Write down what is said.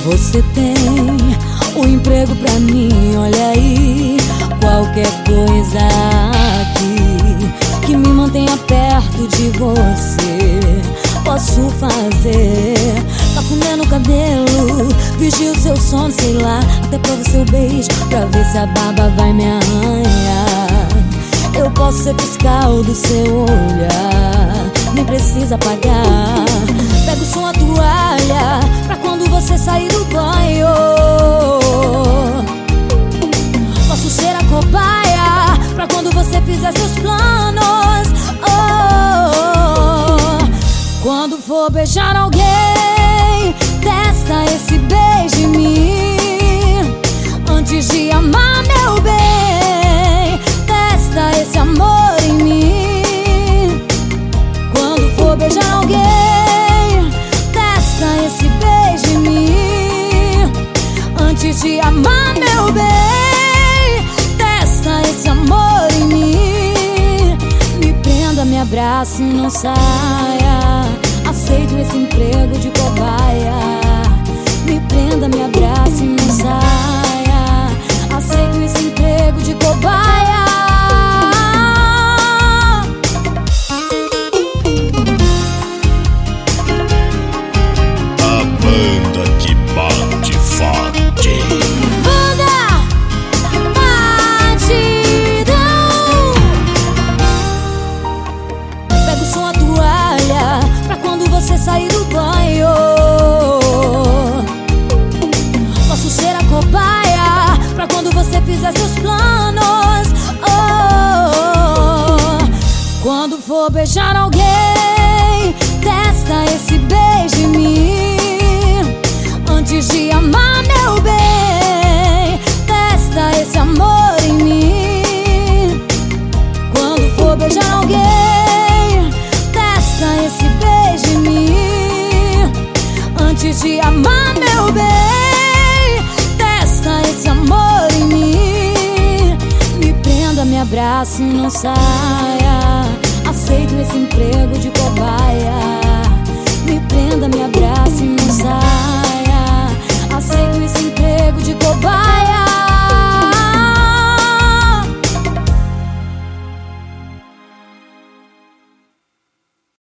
Você tem um emprego pra mim, olha aí. Qualquer coisa aqui que me mantenha perto de você, posso fazer. Cafuné no cabelo, vigio seu sono, sei lá. Até provo seu beijo pra ver se a barba vai me arranhar. Eu posso ser fiscal do seu olhar, nem precisa pagar. Pego sua toalha pra quando você sair do banho. Posso ser a cobaia pra quando você fizer seus planos. Quando for beijar alguém, testa esse beijo em mim. Antes de amar, meu bem, testa esse amor em mim. Quando for beijar alguém, testa esse beijo em mim. Antes de amar, meu bem, testa esse amor em mim. Me prenda, me abrace e não saia. Aceito esse emprego de cobaia. Me prenda, me abrace e não saia. Aceito esse emprego de cobaia. A banda que bate forte. Banda Batidão. Pego sua toalha pra quando você sair do banho. Posso ser a cobaia pra quando você fizer seus planos. Quando for beijar alguém, testa esse beijo em mim. Antes de amar, meu bem, testa esse amor em mim. Quando for beijar alguém, testa esse beijo em mim. Antes de amar, meu bem, testa esse amor em mim. Me prenda, me abrace e não saia. Aceito esse emprego de cobaia.